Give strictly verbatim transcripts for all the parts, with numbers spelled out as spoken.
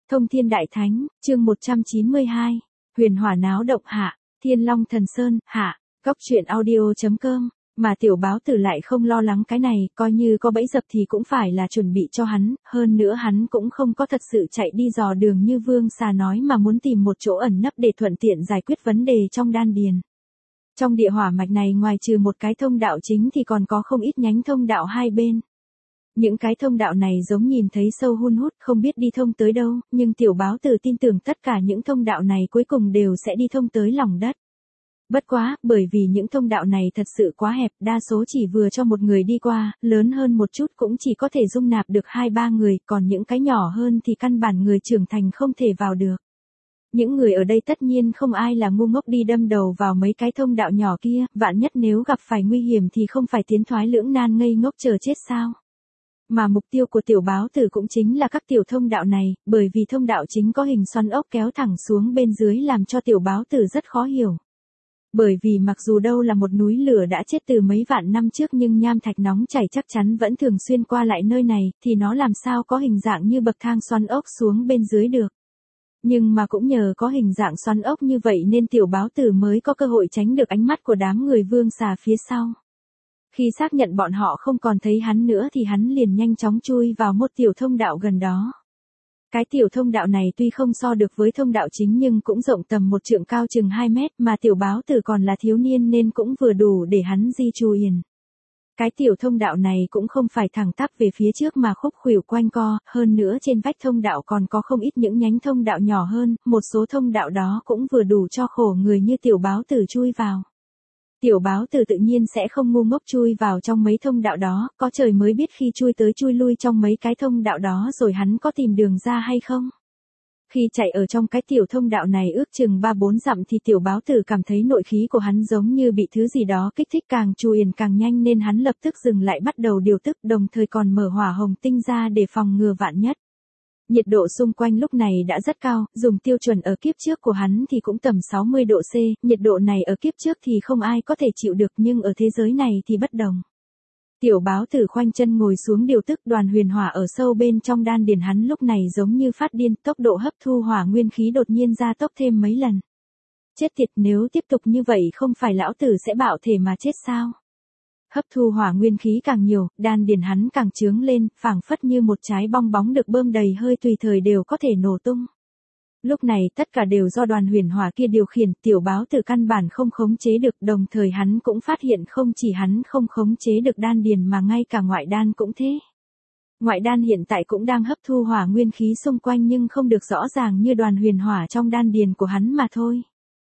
Thông Thiên Đại Thánh, chương một trăm chín mươi hai. Huyền hỏa náo động hạ, Thiên Long Thần Sơn, hạ, Góc truyện audio.com, mà tiểu báo tử lại không lo lắng cái này, coi như có bẫy dập thì cũng phải là chuẩn bị cho hắn, hơn nữa hắn cũng không có thật sự chạy đi dò đường như Vương Xà nói mà muốn tìm một chỗ ẩn nấp để thuận tiện giải quyết vấn đề trong đan điền. Trong địa hỏa mạch này ngoài trừ một cái thông đạo chính thì còn có không ít nhánh thông đạo hai bên. Những cái thông đạo này giống nhìn thấy sâu hun hút không biết đi thông tới đâu, nhưng tiểu báo tử tin tưởng tất cả những thông đạo này cuối cùng đều sẽ đi thông tới lòng đất. Bất quá, bởi vì những thông đạo này thật sự quá hẹp, đa số chỉ vừa cho một người đi qua, lớn hơn một chút cũng chỉ có thể dung nạp được hai ba người, còn những cái nhỏ hơn thì căn bản người trưởng thành không thể vào được. Những người ở đây tất nhiên không ai là ngu ngốc đi đâm đầu vào mấy cái thông đạo nhỏ kia, vạn nhất nếu gặp phải nguy hiểm thì không phải tiến thoái lưỡng nan ngây ngốc chờ chết sao. Mà mục tiêu của tiểu báo tử cũng chính là các tiểu thông đạo này, bởi vì thông đạo chính có hình xoắn ốc kéo thẳng xuống bên dưới làm cho tiểu báo tử rất khó hiểu. Bởi vì mặc dù đâu là một núi lửa đã chết từ mấy vạn năm trước nhưng nham thạch nóng chảy chắc chắn vẫn thường xuyên qua lại nơi này, thì nó làm sao có hình dạng như bậc thang xoắn ốc xuống bên dưới được. Nhưng mà cũng nhờ có hình dạng xoắn ốc như vậy nên tiểu báo tử mới có cơ hội tránh được ánh mắt của đám người Vương Xà phía sau. Khi xác nhận bọn họ không còn thấy hắn nữa thì hắn liền nhanh chóng chui vào một tiểu thông đạo gần đó. Cái tiểu thông đạo này tuy không so được với thông đạo chính nhưng cũng rộng tầm một trượng cao chừng hai mét mà tiểu báo tử còn là thiếu niên nên cũng vừa đủ để hắn di chuyen. Cái tiểu thông đạo này cũng không phải thẳng tắp về phía trước mà khúc khuỷu quanh co, hơn nữa trên vách thông đạo còn có không ít những nhánh thông đạo nhỏ hơn, một số thông đạo đó cũng vừa đủ cho khổ người như tiểu báo tử chui vào. Tiểu báo tử tự nhiên sẽ không ngu ngốc chui vào trong mấy thông đạo đó, có trời mới biết khi chui tới chui lui trong mấy cái thông đạo đó rồi hắn có tìm đường ra hay không. Khi chạy ở trong cái tiểu thông đạo này ước chừng ba bốn dặm thì tiểu báo tử cảm thấy nội khí của hắn giống như bị thứ gì đó kích thích càng chuyen càng nhanh nên hắn lập tức dừng lại bắt đầu điều tức đồng thời còn mở hỏa hồng tinh ra để phòng ngừa vạn nhất. Nhiệt độ xung quanh lúc này đã rất cao, dùng tiêu chuẩn ở kiếp trước của hắn thì cũng tầm sáu mươi độ C, nhiệt độ này ở kiếp trước thì không ai có thể chịu được nhưng ở thế giới này thì bất đồng. Tiểu báo tử khoanh chân ngồi xuống điều tức đoàn huyền hỏa ở sâu bên trong đan điền hắn lúc này giống như phát điên, tốc độ hấp thu hỏa nguyên khí đột nhiên gia tốc thêm mấy lần. Chết tiệt, nếu tiếp tục như vậy không phải lão tử sẽ bạo thể mà chết sao? Hấp thu hỏa nguyên khí càng nhiều, đan điền hắn càng trướng lên, phảng phất như một trái bong bóng được bơm đầy hơi tùy thời đều có thể nổ tung. Lúc này tất cả đều do đoàn huyền hỏa kia điều khiển, tiểu báo tử căn bản không khống chế được, đồng thời hắn cũng phát hiện không chỉ hắn không khống chế được đan điền mà ngay cả ngoại đan cũng thế. Ngoại đan hiện tại cũng đang hấp thu hỏa nguyên khí xung quanh nhưng không được rõ ràng như đoàn huyền hỏa trong đan điền của hắn mà thôi.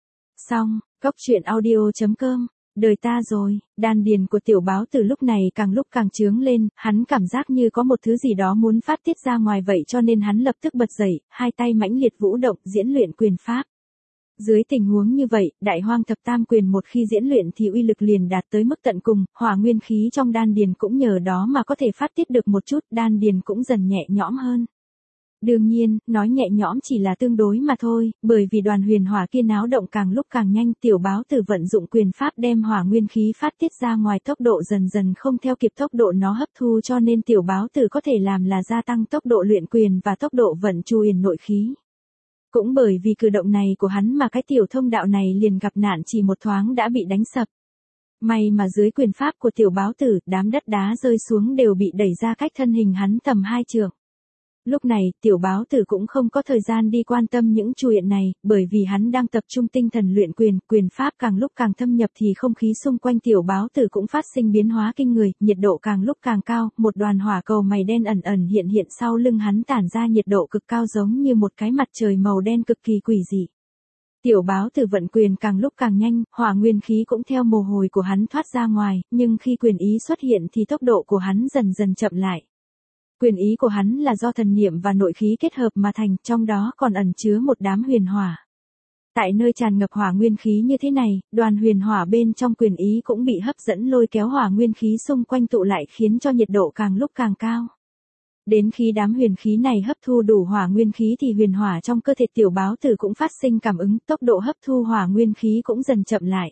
Xong, Góc truyện audio.com. Đời ta rồi, đan điền của tiểu báo tử lúc này càng lúc càng trướng lên, hắn cảm giác như có một thứ gì đó muốn phát tiết ra ngoài vậy cho nên hắn lập tức bật dậy, hai tay mãnh liệt vũ động diễn luyện quyền pháp. Dưới tình huống như vậy, đại hoang thập tam quyền một khi diễn luyện thì uy lực liền đạt tới mức tận cùng, hỏa nguyên khí trong đan điền cũng nhờ đó mà có thể phát tiết được một chút, đan điền cũng dần nhẹ nhõm hơn. Đương nhiên, nói nhẹ nhõm chỉ là tương đối mà thôi, bởi vì đoàn huyền hỏa kia náo động càng lúc càng nhanh, tiểu báo tử vận dụng quyền pháp đem hỏa nguyên khí phát tiết ra ngoài tốc độ dần dần không theo kịp tốc độ nó hấp thu cho nên tiểu báo tử có thể làm là gia tăng tốc độ luyện quyền và tốc độ vận chuyen nội khí. Cũng bởi vì cử động này của hắn mà cái tiểu thông đạo này liền gặp nạn chỉ một thoáng đã bị đánh sập. May mà dưới quyền pháp của tiểu báo tử, đám đất đá rơi xuống đều bị đẩy ra cách thân hình hắn tầm hai trượng. Lúc này, tiểu báo tử cũng không có thời gian đi quan tâm những chuyện này, bởi vì hắn đang tập trung tinh thần luyện quyền, quyền pháp càng lúc càng thâm nhập thì không khí xung quanh tiểu báo tử cũng phát sinh biến hóa kinh người, nhiệt độ càng lúc càng cao, một đoàn hỏa cầu mày đen ẩn ẩn hiện hiện sau lưng hắn tản ra nhiệt độ cực cao giống như một cái mặt trời màu đen cực kỳ quỷ dị. Tiểu báo tử vận quyền càng lúc càng nhanh, hỏa nguyên khí cũng theo mồ hôi của hắn thoát ra ngoài, nhưng khi quyền ý xuất hiện thì tốc độ của hắn dần dần chậm lại. Quyền ý của hắn là do thần niệm và nội khí kết hợp mà thành, trong đó còn ẩn chứa một đám huyền hỏa. Tại nơi tràn ngập hỏa nguyên khí như thế này, đoàn huyền hỏa bên trong quyền ý cũng bị hấp dẫn lôi kéo hỏa nguyên khí xung quanh tụ lại khiến cho nhiệt độ càng lúc càng cao. Đến khi đám huyền khí này hấp thu đủ hỏa nguyên khí thì huyền hỏa trong cơ thể tiểu báo tử cũng phát sinh cảm ứng, tốc độ hấp thu hỏa nguyên khí cũng dần chậm lại.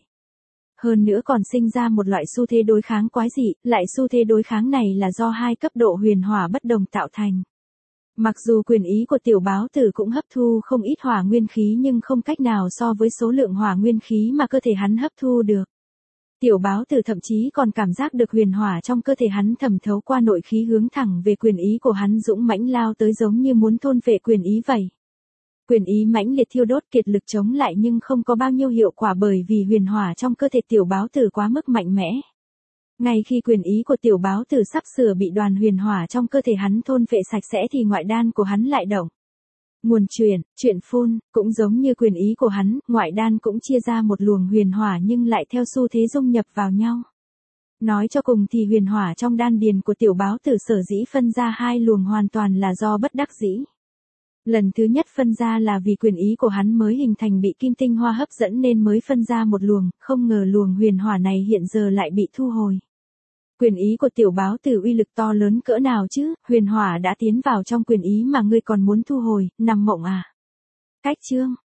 Hơn nữa còn sinh ra một loại xu thế đối kháng quái dị, lại xu thế đối kháng này là do hai cấp độ huyền hỏa bất đồng tạo thành. Mặc dù quyền ý của tiểu báo tử cũng hấp thu không ít hỏa nguyên khí nhưng không cách nào so với số lượng hỏa nguyên khí mà cơ thể hắn hấp thu được. Tiểu báo tử thậm chí còn cảm giác được huyền hỏa trong cơ thể hắn thẩm thấu qua nội khí hướng thẳng về quyền ý của hắn dũng mãnh lao tới giống như muốn thôn phệ quyền ý vậy. Quyền ý mãnh liệt thiêu đốt kiệt lực chống lại nhưng không có bao nhiêu hiệu quả bởi vì huyền hỏa trong cơ thể tiểu báo tử quá mức mạnh mẽ. Ngay khi quyền ý của tiểu báo tử sắp sửa bị đoàn huyền hỏa trong cơ thể hắn thôn phệ sạch sẽ thì ngoại đan của hắn lại động. Nguồn truyền, chuyện phun, cũng giống như quyền ý của hắn, ngoại đan cũng chia ra một luồng huyền hỏa nhưng lại theo xu thế dung nhập vào nhau. Nói cho cùng thì huyền hỏa trong đan điền của tiểu báo tử sở dĩ phân ra hai luồng hoàn toàn là do bất đắc dĩ. Lần thứ nhất phân ra là vì quyền ý của hắn mới hình thành bị kim tinh hoa hấp dẫn nên mới phân ra một luồng, không ngờ luồng huyền hỏa này hiện giờ lại bị thu hồi. Quyền ý của tiểu báo tử uy lực to lớn cỡ nào chứ, huyền hỏa đã tiến vào trong quyền ý mà ngươi còn muốn thu hồi, nằm mộng à. Cách chương